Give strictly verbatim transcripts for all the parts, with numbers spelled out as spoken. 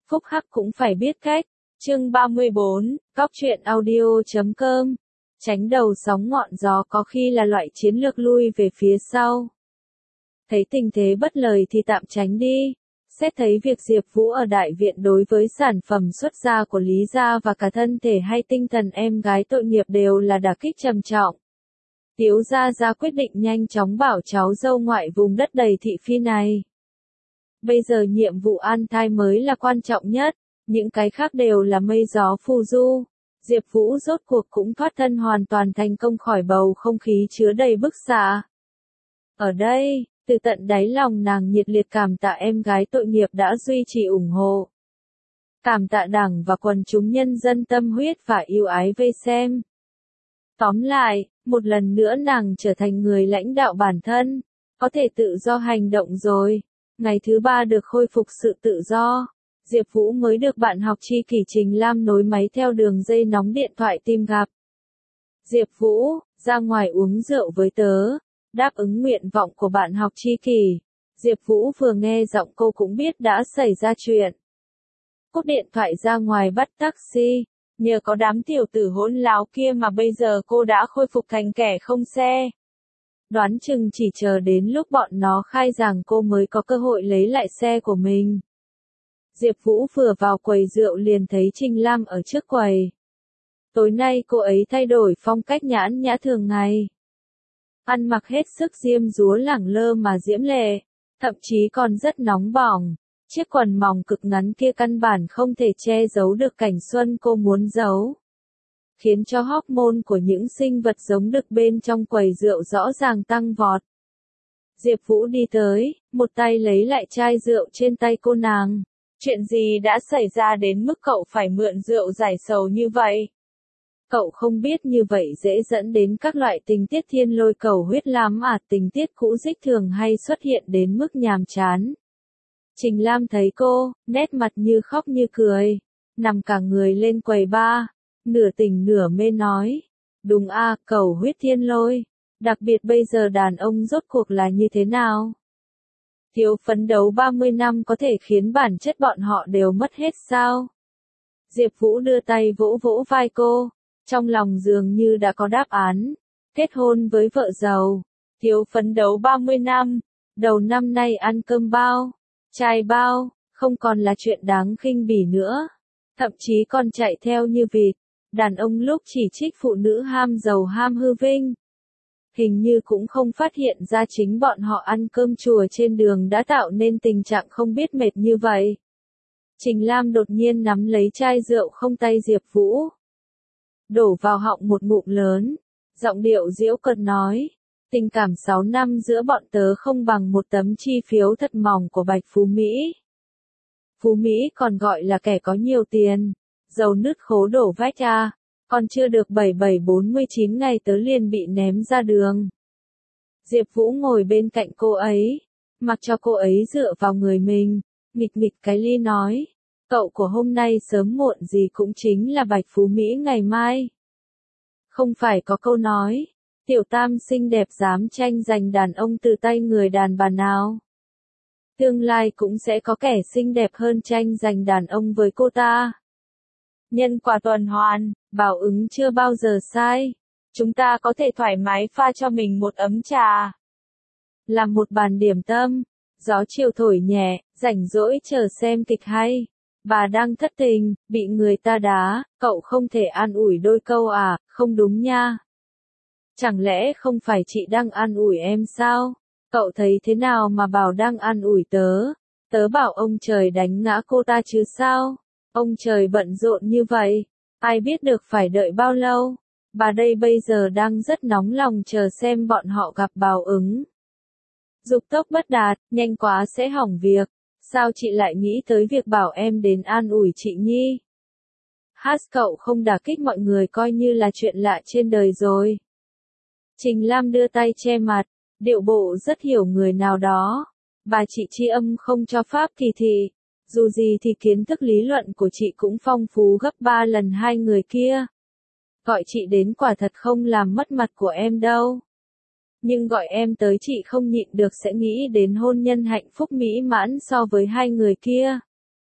phúc hắc cũng phải biết cách. Chương ba mươi bốn, Góc truyện audio chấm com. Tránh đầu sóng ngọn gió có khi là loại chiến lược lui về phía sau. Thấy tình thế bất lợi thì tạm tránh đi. Xét thấy việc Diệp Vũ ở đại viện đối với sản phẩm xuất gia của Lý gia và cả thân thể hay tinh thần em gái tội nghiệp đều là đả kích trầm trọng. Tiếu gia gia quyết định nhanh chóng bảo cháu dâu ngoại vùng đất đầy thị phi này. Bây giờ nhiệm vụ an thai mới là quan trọng nhất, những cái khác đều là mây gió phù du. Diệp Vũ rốt cuộc cũng thoát thân hoàn toàn thành công khỏi bầu không khí chứa đầy bức xạ. Ở đây, từ tận đáy lòng nàng nhiệt liệt cảm tạ em gái tội nghiệp đã duy trì ủng hộ. Cảm tạ Đảng và quần chúng nhân dân tâm huyết và yêu ái vây xem. Tóm lại, một lần nữa nàng trở thành người lãnh đạo bản thân, có thể tự do hành động rồi. Ngày thứ ba được khôi phục sự tự do, Diệp Vũ mới được bạn học tri kỷ Trình Lam nối máy theo đường dây nóng điện thoại tìm gặp. Diệp Vũ, ra ngoài uống rượu với tớ, đáp ứng nguyện vọng của bạn học tri kỷ. Diệp Vũ vừa nghe giọng cô cũng biết đã xảy ra chuyện. Cúp điện thoại ra ngoài bắt taxi, nhờ có đám tiểu tử hỗn láo kia mà bây giờ cô đã khôi phục thành kẻ không xe. Đoán chừng chỉ chờ đến lúc bọn nó khai rằng cô mới có cơ hội lấy lại xe của mình. Diệp Vũ vừa vào quầy rượu liền thấy Trình Lam ở trước quầy. Tối nay cô ấy thay đổi phong cách nhãn nhã thường ngày. Ăn mặc hết sức diêm dúa lẳng lơ mà diễm lệ, thậm chí còn rất nóng bỏng. Chiếc quần mỏng cực ngắn kia căn bản không thể che giấu được cảnh xuân cô muốn giấu, khiến cho hormone của những sinh vật giống đực bên trong quầy rượu rõ ràng tăng vọt. Diệp Vũ đi tới, một tay lấy lại chai rượu trên tay cô nàng. Chuyện gì đã xảy ra đến mức cậu phải mượn rượu giải sầu như vậy? Cậu không biết như vậy dễ dẫn đến các loại tình tiết thiên lôi cầu huyết lắm à, tình tiết cũ dích thường hay xuất hiện đến mức nhàm chán. Trình Lam thấy cô, nét mặt như khóc như cười, nằm cả người lên quầy bar, nửa tỉnh nửa mê nói. Đúng a, à, cầu huyết thiên lôi, đặc biệt bây giờ đàn ông rốt cuộc là như thế nào? Thiếu phấn đấu ba mươi năm có thể khiến bản chất bọn họ đều mất hết sao? Diệp Vũ đưa tay vỗ vỗ vai cô, trong lòng dường như đã có đáp án. Kết hôn với vợ giàu, thiếu phấn đấu ba mươi năm, đầu năm nay ăn cơm bao, trai bao, không còn là chuyện đáng khinh bỉ nữa. Thậm chí còn chạy theo như vịt. Đàn ông lúc chỉ trích phụ nữ ham giàu ham hư vinh, hình như cũng không phát hiện ra chính bọn họ ăn cơm chùa trên đường đã tạo nên tình trạng không biết mệt như vậy. Trình Lam đột nhiên nắm lấy chai rượu không tay Diệp Vũ, đổ vào họng một ngụm lớn, giọng điệu giễu cợt nói, tình cảm sáu năm giữa bọn tớ không bằng một tấm chi phiếu thật mỏng của Bạch Phú Mỹ. Phú Mỹ còn gọi là kẻ có nhiều tiền, giàu nứt khố đổ vách à. Còn chưa được bảy bảy bốn mươi chín ngày tớ liền bị ném ra đường. Diệp Vũ ngồi bên cạnh cô ấy, mặc cho cô ấy dựa vào người mình, nghịch nghịch cái ly nói, cậu của hôm nay sớm muộn gì cũng chính là Bạch Phú Mỹ ngày mai. Không phải có câu nói, tiểu tam xinh đẹp dám tranh giành đàn ông từ tay người đàn bà nào. Tương lai cũng sẽ có kẻ xinh đẹp hơn tranh giành đàn ông với cô ta. Nhân quả tuần hoàn, báo ứng chưa bao giờ sai. Chúng ta có thể thoải mái pha cho mình một ấm trà, làm một bàn điểm tâm, gió chiều thổi nhẹ, rảnh rỗi chờ xem kịch hay. Bà đang thất tình, bị người ta đá, cậu không thể an ủi đôi câu à, không đúng nha. Chẳng lẽ không phải chị đang an ủi em sao? Cậu thấy thế nào mà bảo đang an ủi tớ? Tớ bảo ông trời đánh ngã cô ta chứ sao? Ông trời bận rộn như vậy, ai biết được phải đợi bao lâu. Bà đây bây giờ đang rất nóng lòng chờ xem bọn họ gặp báo ứng. Dục tốc bất đạt, nhanh quá sẽ hỏng việc. Sao chị lại nghĩ tới việc bảo em đến an ủi chị Nhi? Hát cậu không đả kích mọi người coi như là chuyện lạ trên đời rồi. Trình Lam đưa tay che mặt, điệu bộ rất hiểu người nào đó. Bà chị tri âm không cho pháp kỳ thị. Dù gì thì kiến thức lý luận của chị cũng phong phú gấp ba lần hai người kia. Gọi chị đến quả thật không làm mất mặt của em đâu. Nhưng gọi em tới chị không nhịn được sẽ nghĩ đến hôn nhân hạnh phúc mỹ mãn so với hai người kia.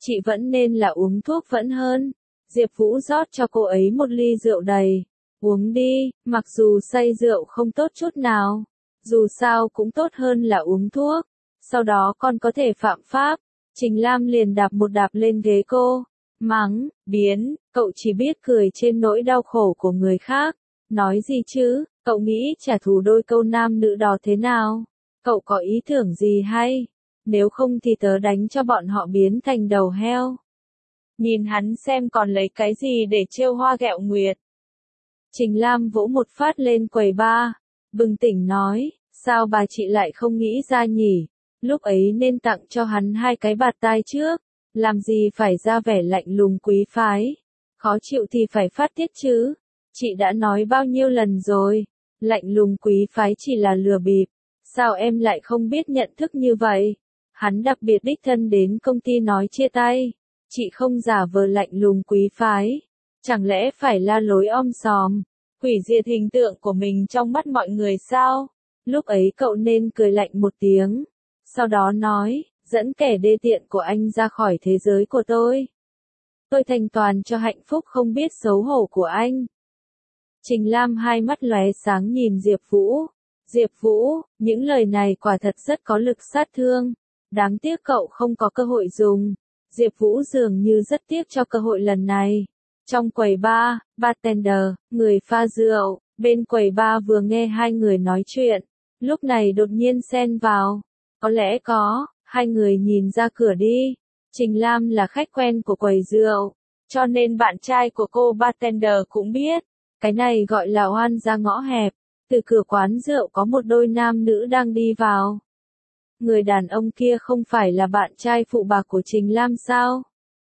Chị vẫn nên là uống thuốc vẫn hơn. Diệp Vũ rót cho cô ấy một ly rượu đầy. Uống đi, mặc dù say rượu không tốt chút nào. Dù sao cũng tốt hơn là uống thuốc. Sau đó con có thể phạm pháp. Trình Lam liền đạp một đạp lên ghế cô. Mắng, biến, cậu chỉ biết cười trên nỗi đau khổ của người khác. Nói gì chứ, cậu nghĩ trả thù đôi câu nam nữ đó thế nào? Cậu có ý tưởng gì hay? Nếu không thì tớ đánh cho bọn họ biến thành đầu heo. Nhìn hắn xem còn lấy cái gì để trêu hoa ghẹo nguyệt. Trình Lam vỗ một phát lên quầy bar, bừng tỉnh nói, sao bà chị lại không nghĩ ra nhỉ? Lúc ấy nên tặng cho hắn hai cái bạt tai trước, làm gì phải ra vẻ lạnh lùng quý phái. Khó chịu thì phải phát tiết chứ. Chị đã nói bao nhiêu lần rồi, lạnh lùng quý phái chỉ là lừa bịp. Sao em lại không biết nhận thức như vậy? Hắn đặc biệt đích thân đến công ty nói chia tay. Chị không giả vờ lạnh lùng quý phái. Chẳng lẽ phải la lối om sòm, hủy diệt hình tượng của mình trong mắt mọi người sao? Lúc ấy cậu nên cười lạnh một tiếng. Sau đó nói, dẫn kẻ đê tiện của anh ra khỏi thế giới của tôi. Tôi thành toàn cho hạnh phúc không biết xấu hổ của anh. Trình Lam hai mắt lóe sáng nhìn Diệp Vũ. Diệp Vũ, những lời này quả thật rất có lực sát thương. Đáng tiếc cậu không có cơ hội dùng. Diệp Vũ dường như rất tiếc cho cơ hội lần này. Trong quầy bar, bartender, người pha rượu, bên quầy bar vừa nghe hai người nói chuyện. Lúc này đột nhiên xen vào. Có lẽ có, hai người nhìn ra cửa đi. Trình Lam là khách quen của quầy rượu, cho nên bạn trai của cô bartender cũng biết. Cái này gọi là oan ra ngõ hẹp. Từ cửa quán rượu có một đôi nam nữ đang đi vào. Người đàn ông kia không phải là bạn trai phụ bạc của Trình Lam sao?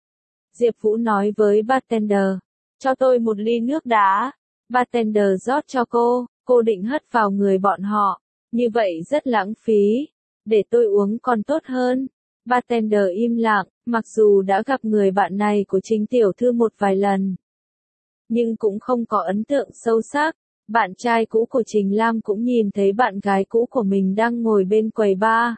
Diệp Vũ nói với bartender, cho tôi một ly nước đá. Bartender rót cho cô, cô định hất vào người bọn họ. Như vậy rất lãng phí. Để tôi uống còn tốt hơn. Bartender im lặng, mặc dù đã gặp người bạn này của Trình tiểu thư một vài lần. Nhưng cũng không có ấn tượng sâu sắc. Bạn trai cũ của Trình Lam cũng nhìn thấy bạn gái cũ của mình đang ngồi bên quầy bar.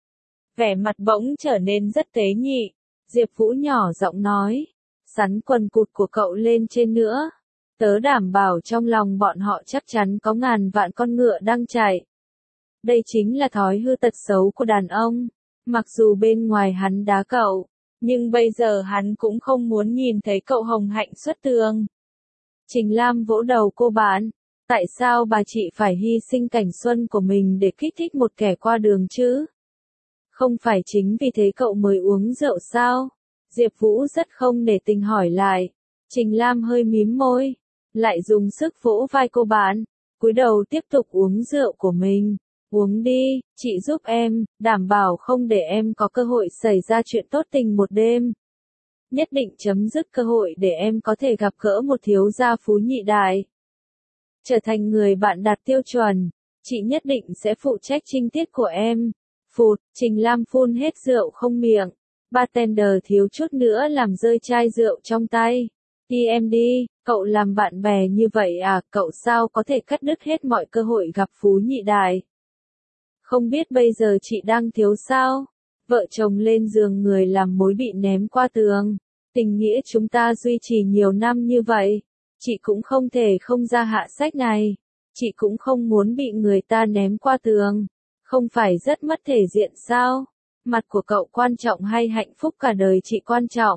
Vẻ mặt bỗng trở nên rất tế nhị. Diệp Vũ nhỏ giọng nói, sắn quần cụt của cậu lên trên nữa. Tớ đảm bảo trong lòng bọn họ chắc chắn có ngàn vạn con ngựa đang chạy. Đây chính là thói hư tật xấu của đàn ông. Mặc dù bên ngoài hắn đá cậu, nhưng bây giờ hắn cũng không muốn nhìn thấy cậu hồng hạnh xuất tường. Trình Lam vỗ đầu cô bạn. Tại sao bà chị phải hy sinh cảnh xuân của mình để kích thích một kẻ qua đường chứ? Không phải chính vì thế cậu mới uống rượu sao? Diệp Vũ rất không để tình hỏi lại. Trình Lam hơi mím môi, lại dùng sức vỗ vai cô bạn, cúi đầu tiếp tục uống rượu của mình. Uống đi, chị giúp em, đảm bảo không để em có cơ hội xảy ra chuyện tốt tình một đêm. Nhất định chấm dứt cơ hội để em có thể gặp gỡ một thiếu gia phú nhị đại. Trở thành người bạn đạt tiêu chuẩn, chị nhất định sẽ phụ trách trinh tiết của em. Phụt, Trình Lam phun hết rượu không miệng. Bartender thiếu chút nữa làm rơi chai rượu trong tay. Đi em đi, cậu làm bạn bè như vậy à, cậu sao có thể cắt đứt hết mọi cơ hội gặp phú nhị đại. Không biết bây giờ chị đang thiếu sao? Vợ chồng lên giường người làm mối bị ném qua tường. Tình nghĩa chúng ta duy trì nhiều năm như vậy. Chị cũng không thể không ra hạ sách này. Chị cũng không muốn bị người ta ném qua tường. Không phải rất mất thể diện sao? Mặt của cậu quan trọng hay hạnh phúc cả đời chị quan trọng?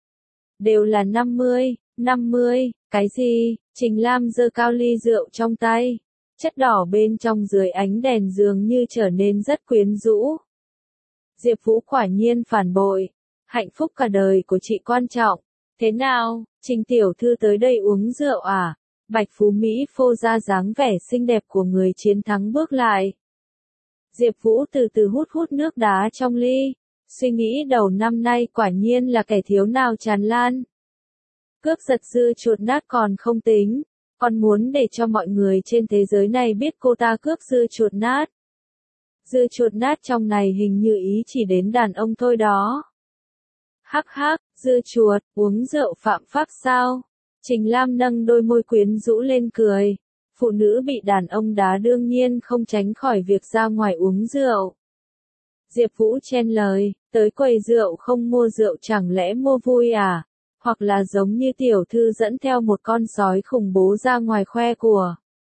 Đều là năm mươi, năm mươi, cái gì? Trình Lam giơ cao ly rượu trong tay. Chất đỏ bên trong dưới ánh đèn dường như trở nên rất quyến rũ. Diệp Vũ quả nhiên phản bội. Hạnh phúc cả đời của chị quan trọng. Thế nào, Trình tiểu thư tới đây uống rượu à? Bạch Phú Mỹ phô ra dáng vẻ xinh đẹp của người chiến thắng bước lại. Diệp Vũ từ từ hút hút nước đá trong ly. Suy nghĩ đầu năm nay quả nhiên là kẻ thiếu nào tràn lan. Cướp giật dưa chuột nát còn không tính. Còn muốn để cho mọi người trên thế giới này biết cô ta cướp dưa chuột nát. Dưa chuột nát trong này hình như ý chỉ đến đàn ông thôi đó. Hắc hắc, dưa chuột, uống rượu phạm pháp sao? Trình Lam nâng đôi môi quyến rũ lên cười. Phụ nữ bị đàn ông đá đương nhiên không tránh khỏi việc ra ngoài uống rượu. Diệp Vũ chen lời, tới quầy rượu không mua rượu chẳng lẽ mua vui à? Hoặc là giống như tiểu thư dẫn theo một con sói khủng bố ra ngoài khoe của.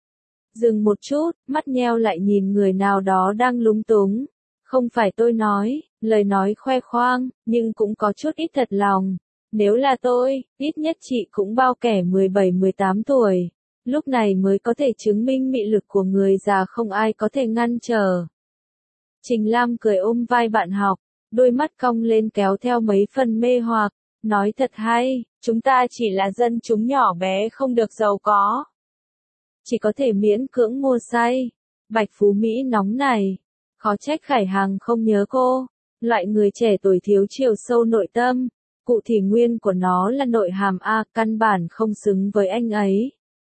Dừng một chút, mắt nheo lại nhìn người nào đó đang lúng túng. Không phải tôi nói, lời nói khoe khoang, nhưng cũng có chút ít thật lòng. Nếu là tôi, ít nhất chị cũng bao kẻ mười bảy mười tám tuổi. Lúc này mới có thể chứng minh mị lực của người già không ai có thể ngăn trở. Trình Lam cười ôm vai bạn học, đôi mắt cong lên kéo theo mấy phần mê hoặc, nói thật hay, chúng ta chỉ là dân chúng nhỏ bé không được giàu có. Chỉ có thể miễn cưỡng mua say. Bạch Phú Mỹ nóng này. Khó trách Khải Hằng không nhớ cô. Loại người trẻ tuổi thiếu chiều sâu nội tâm. Cụ thì nguyên của nó là nội hàm A, căn bản không xứng với anh ấy.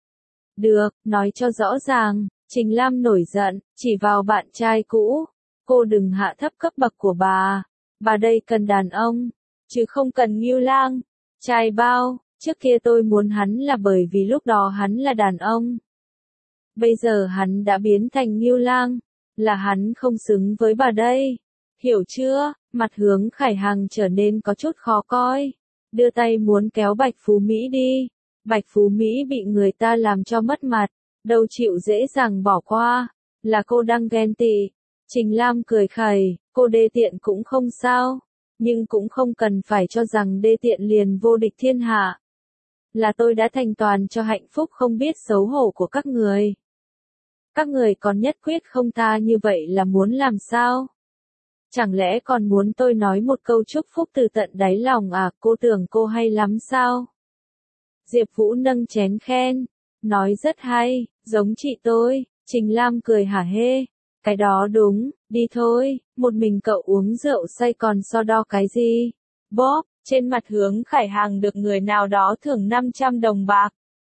Được, nói cho rõ ràng, Trình Lam nổi giận, chỉ vào bạn trai cũ. Cô đừng hạ thấp cấp bậc của bà. Bà đây cần đàn ông, chứ không cần Ngưu Lang. Trai bao, trước kia tôi muốn hắn là bởi vì lúc đó hắn là đàn ông. Bây giờ hắn đã biến thành Ngưu Lang, là hắn không xứng với bà đây. Hiểu chưa? Mặt Hướng Khải Hằng trở nên có chút khó coi. Đưa tay muốn kéo Bạch Phú Mỹ đi. Bạch Phú Mỹ bị người ta làm cho mất mặt, đâu chịu dễ dàng bỏ qua. Là cô đang ghen tị. Trình Lam cười khẩy, cô đê tiện cũng không sao. Nhưng cũng không cần phải cho rằng đê tiện liền vô địch thiên hạ. Là tôi đã thành toàn cho hạnh phúc không biết xấu hổ của các người. Các người còn nhất quyết không tha như vậy là muốn làm sao? Chẳng lẽ còn muốn tôi nói một câu chúc phúc từ tận đáy lòng à, cô tưởng cô hay lắm sao? Diệp Vũ nâng chén khen, nói rất hay, giống chị tôi. Trình Lam cười hả hê, cái đó đúng, đi thôi, một mình cậu uống rượu say còn so đo cái gì? Bóp, trên mặt Hướng Khải Hằng được người nào đó thưởng năm trăm đồng bạc.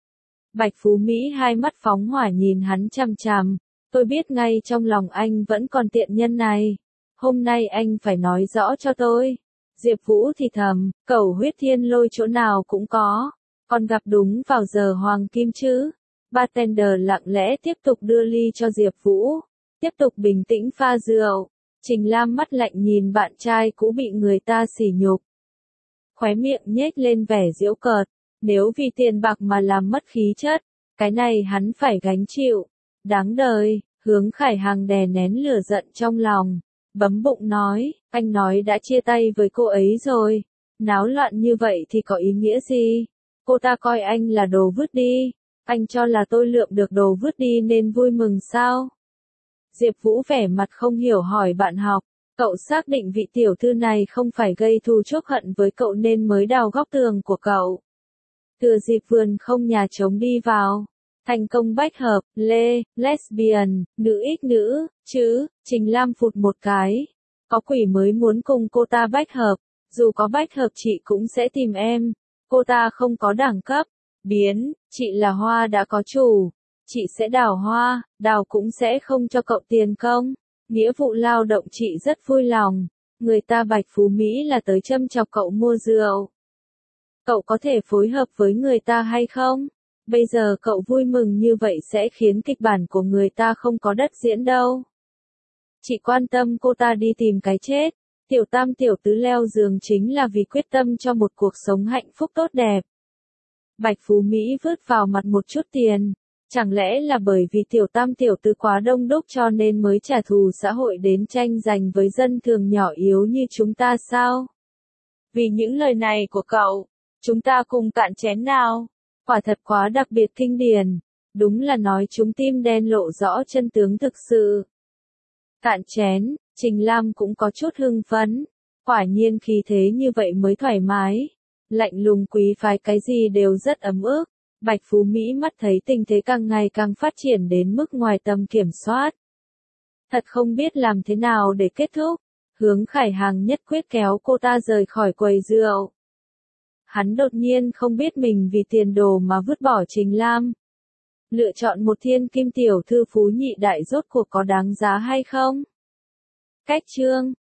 Bạch Phú Mỹ hai mắt phóng hỏa nhìn hắn chằm chằm, tôi biết ngay trong lòng anh vẫn còn tiện nhân này. Hôm nay anh phải nói rõ cho tôi. Diệp Vũ thì thầm, cẩu huyết thiên lôi chỗ nào cũng có, còn gặp đúng vào giờ hoàng kim chứ. Bartender lặng lẽ tiếp tục đưa ly cho Diệp Vũ, tiếp tục bình tĩnh pha rượu. Trình Lam mắt lạnh nhìn bạn trai cũ bị người ta sỉ nhục. Khóe miệng nhếch lên vẻ giễu cợt, nếu vì tiền bạc mà làm mất khí chất, cái này hắn phải gánh chịu. Đáng đời. Hướng Khải Hằng đè nén lửa giận trong lòng, bấm bụng nói, anh nói đã chia tay với cô ấy rồi, náo loạn như vậy thì có ý nghĩa gì? Cô ta coi anh là đồ vứt đi, anh cho là tôi lượm được đồ vứt đi nên vui mừng sao? Diệp Vũ vẻ mặt không hiểu hỏi bạn học, cậu xác định vị tiểu thư này không phải gây thù chuốc hận với cậu nên mới đào góc tường của cậu. Thừa dịp vườn không nhà trống đi vào. Thành công bách hợp, lê, lesbian, nữ ích nữ, chứ, Trình Lam phụt một cái. Có quỷ mới muốn cùng cô ta bách hợp, dù có bách hợp chị cũng sẽ tìm em. Cô ta không có đẳng cấp, biến, chị là hoa đã có chủ. Chị sẽ đào hoa, đào cũng sẽ không cho cậu tiền công. Nghĩa vụ lao động chị rất vui lòng. Người ta Bạch Phú Mỹ là tới châm chọc cậu mua rượu. Cậu có thể phối hợp với người ta hay không? Bây giờ cậu vui mừng như vậy sẽ khiến kịch bản của người ta không có đất diễn đâu. Chị quan tâm cô ta đi tìm cái chết. Tiểu tam tiểu tứ leo giường chính là vì quyết tâm cho một cuộc sống hạnh phúc tốt đẹp. Bạch Phú Mỹ vứt vào mặt một chút tiền. Chẳng lẽ là bởi vì tiểu tam tiểu tứ quá đông đúc cho nên mới trả thù xã hội đến tranh giành với dân thường nhỏ yếu như chúng ta sao? Vì những lời này của cậu, chúng ta cùng cạn chén nào. Quả thật quá đặc biệt kinh điển, đúng là nói chúng tim đen lộ rõ chân tướng thực sự. Cạn chén, Trình Lam cũng có chút hưng phấn, quả nhiên khí thế như vậy mới thoải mái. Lạnh lùng quý phái cái gì đều rất ấm ức. Bạch Phú Mỹ mắt thấy tình thế càng ngày càng phát triển đến mức ngoài tầm kiểm soát. Thật không biết làm thế nào để kết thúc. Hướng Khải Hằng nhất quyết kéo cô ta rời khỏi quầy rượu. Hắn đột nhiên không biết mình vì tiền đồ mà vứt bỏ Trình Lam. Lựa chọn một thiên kim tiểu thư phú nhị đại rốt cuộc có đáng giá hay không? Cách chương